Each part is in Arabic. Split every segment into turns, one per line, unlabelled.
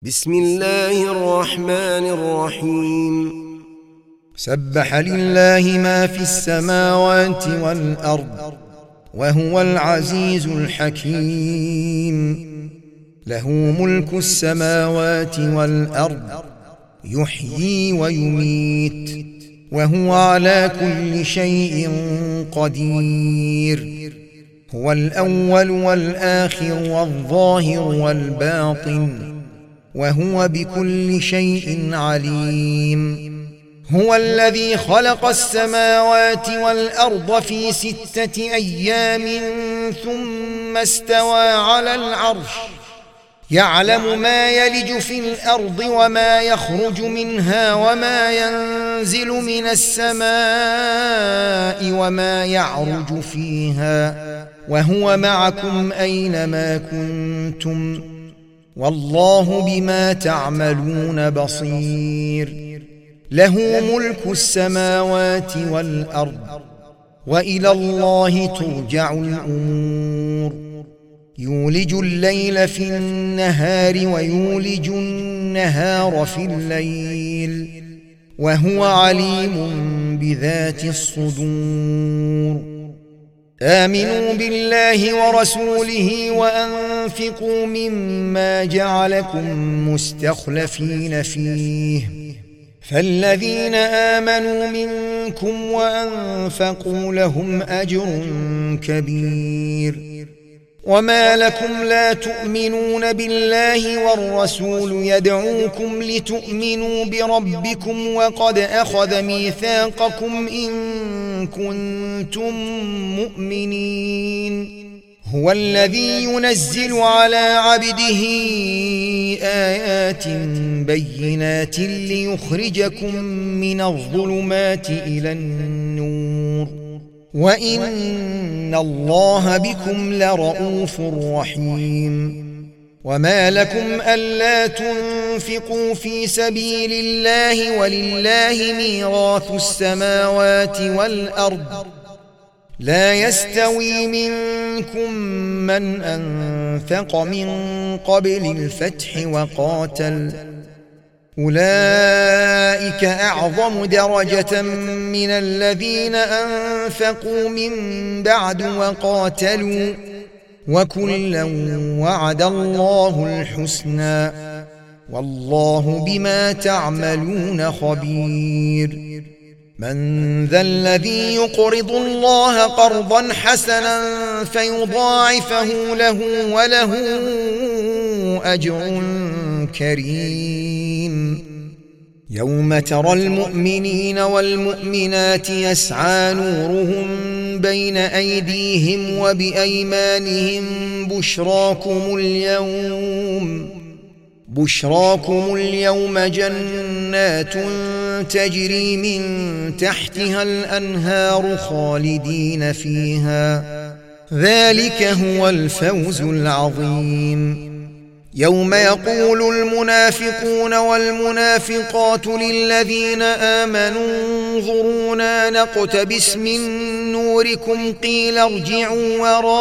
بسم الله الرحمن الرحيم.
سبح لله ما في السماوات والأرض وهو العزيز الحكيم. له ملك السماوات والأرض يحيي ويميت وهو على كل شيء قدير. هو الأول والآخر والظاهر والباطن وهو بكل شيء عليم. هو الذي خلق السماوات والأرض في 6 أيام ثم استوى على العرش يعلم ما يلج في الأرض وما يخرج منها وما ينزل من السماء وما يعرج فيها وهو معكم أينما كنتم والله بما تعملون بصير. له ملك السماوات والأرض وإلى الله ترجع الأمور. يولج الليل في النهار ويولج النهار في الليل وهو عليم بذات الصدور. آمنوا بالله ورسوله وأنفقوا مما جعلكم مستخلفين فيه فالذين آمنوا منكم وأنفقوا لهم أجر كبير. وما لكم لا تؤمنون بالله والرسول يدعوكم لتؤمنوا بربكم وقد أخذ ميثاقكم إن كنتم مؤمنين. هو الذي ينزل على عبده آيات بينات ليخرجكم من الظلمات إلى النور وإن الله بكم لرؤوف رحيم. وما لكم ألا تنفقوا في سبيل الله ولله ميراث السماوات والأرض لا يستوي منكم من أنفق من قبل الفتح وقاتل أولئك أعظم درجة من الذين أنفقوا من بعد وقاتلوا وكلا وعد الله الحسنى والله بما تعملون خبير. من ذا الذي يقرض الله قرضا حسنا فيضاعفه له وله أجر كريم. يوم ترى المؤمنين والمؤمنات يسعى نورهم بين أيديهم وبأيمانهم بشراكم اليوم جنات تجري من تحتها الأنهار خالدين فيها ذلك هو الفوز العظيم. يوم يقول المنافقون والمنافقات للذين آمنوا انظرونا نقتبس من نوركم قيل ارجعوا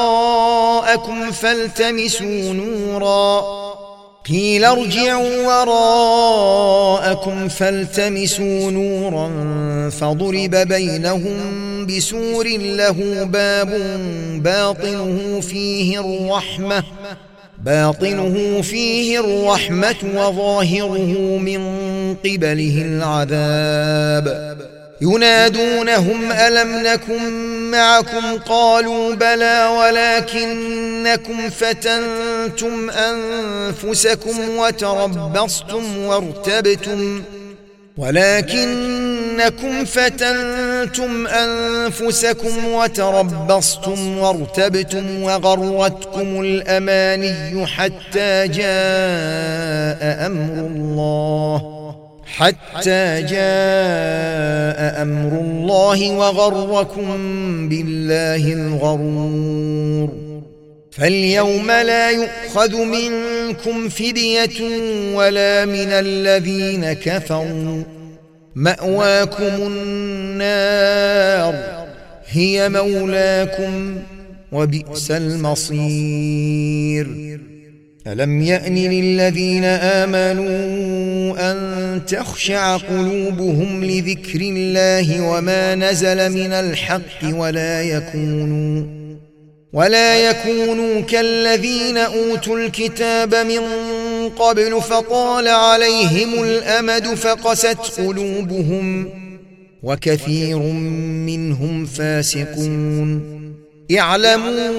وراءكم فالتمسوا نورا فضرب بينهم بسور له باب باطنه فيه الرحمة وظاهره من قبله العذاب. ينادونهم ألم نكن معكم قالوا بلى ولكنكم فتنتم أنفسكم وتربصتم وارتبتم وغرتكم الأماني حتى جاء أمر الله وغركم بالله الغرور. فاليوم لا يؤخذ منكم فدية ولا من الذين كفروا مأواكم النار هي مولاكم وبئس المصير. ألم يأن للذين آمنوا أن تخشع قلوبهم لذكر الله وما نزل من الحق ولا يكونوا كالذين أوتوا الكتاب من قبل فطال عليهم الأمد فقست قلوبهم وكثير منهم فاسقون اعلموا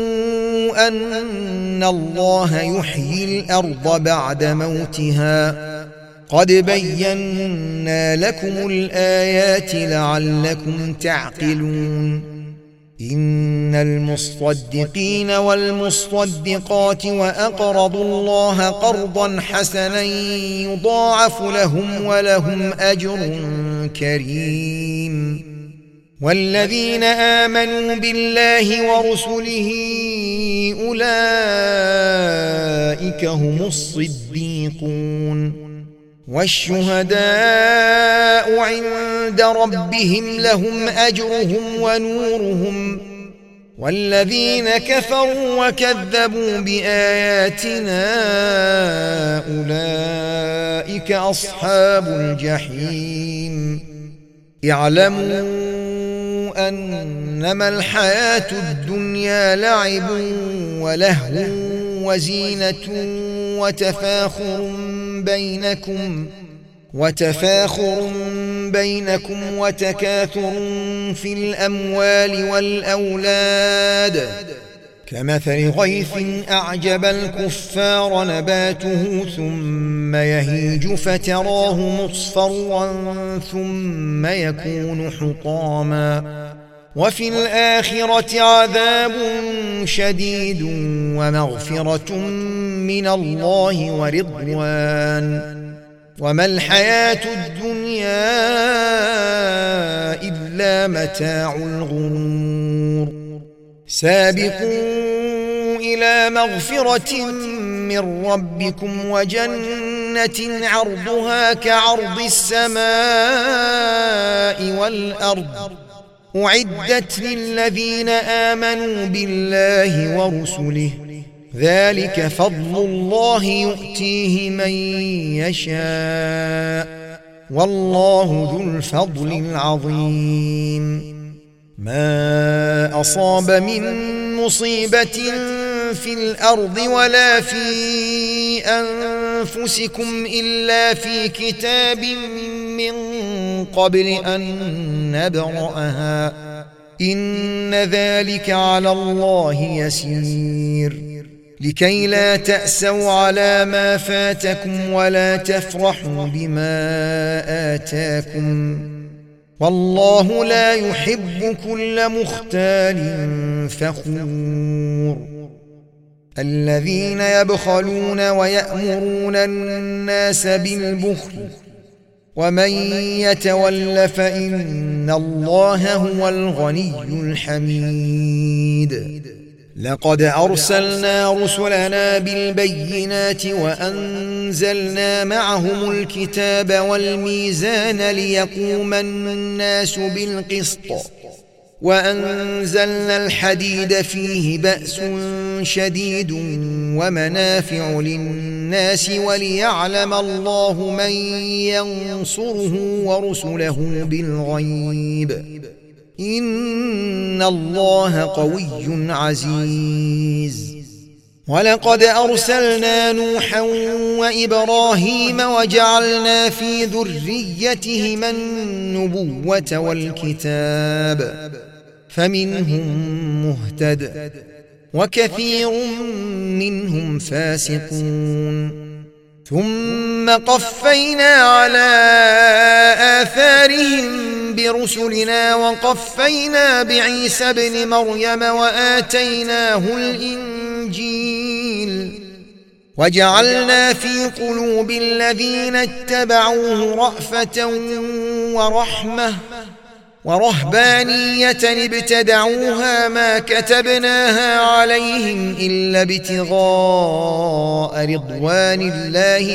أن الله يحيي الأرض بعد موتها قد بينا لكم الآيات لعلكم تعقلون إن المصدقين والمصدقات وأقرضوا الله قرضا حسنا يضاعف لهم ولهم أجر كريم والذين آمنوا بالله ورسله أولئك هم الصديقون والشهداء عند ربهم لهم أجرهم ونورهم والذين كفروا وكذبوا بآياتنا أولئك أصحاب الجحيم اعلموا أنما الحياة الدنيا لعب ولهو وزينة وتفاخر بينكم وتكاثر في الأموال والأولاد كمثل غيث أعجب الكفار نباته ثم يهيج فتراه مصفرا ثم يكون حطاما وفي الآخرة عذاب شديد ومغفرة من الله ورضوان وما الحياة الدنيا إلا متاع الغرور سابقوا إلى مغفرة من ربكم وجنة عرضها كعرض السماء والأرض أعدت للذين آمنوا بالله ورسله ذلك فضل الله يؤتيه من يشاء والله ذو الفضل العظيم ما أصاب من مصيبة في الأرض ولا في أنفسكم إلا في كتاب من قبل أن نبرأها إن ذلك على الله يسير لكي لا تأسوا على ما فاتكم ولا تفرحوا بما آتاكم والله لا يحب كل مختال فخور الذين يبخلون ويأمرون الناس بالبخل ومن يتول فإن الله هو الغني الحميد لقد أرسلنا رسلنا بالبينات وأنزلنا معهم الكتاب والميزان ليقوم الناس بالقسط وأنزلنا الحديد فيه بأس شديد ومنافع للناس وليعلم الله من ينصره ورسله بالغيب إن الله قوي عزيز ولقد أرسلنا نوحا وإبراهيم وجعلنا في ذريتهما النبوة والكتاب فمنهم مهتد وكثير منهم فاسقون ثم قفينا على آثارهم برسلنا وقفينا بعيسى ابن مريم وآتيناه الإنجيل وجعلنا في قلوب الذين اتبعوه رأفة ورحمة ورهبانية ابتدعوها ما كتبناها عليهم إلا ابتغاء رضوان الله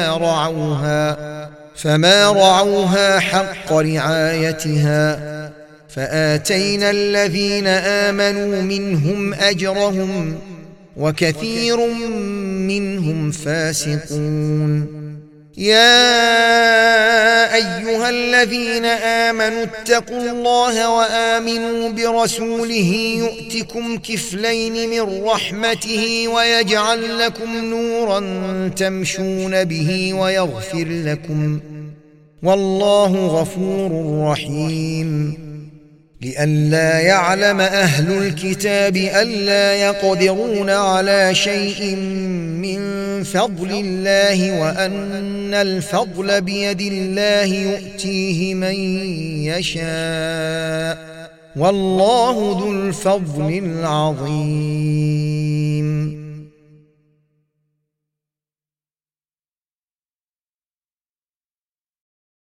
فما رعوها حق رعايتها فآتينا الذين آمنوا منهم أجرهم وكثير منهم فاسقون. يا أيها الذين آمنوا اتقوا الله وآمنوا برسوله يؤتكم كفلين من رحمته ويجعل لكم نورا تمشون به ويغفر لكم، والله غفور رحيم. لئلا يعلم أهل الكتاب ألا يقدرون على شيء من فضل الله وأن الفضل بيد الله يؤتيه من يشاء، والله ذو الفضل العظيم.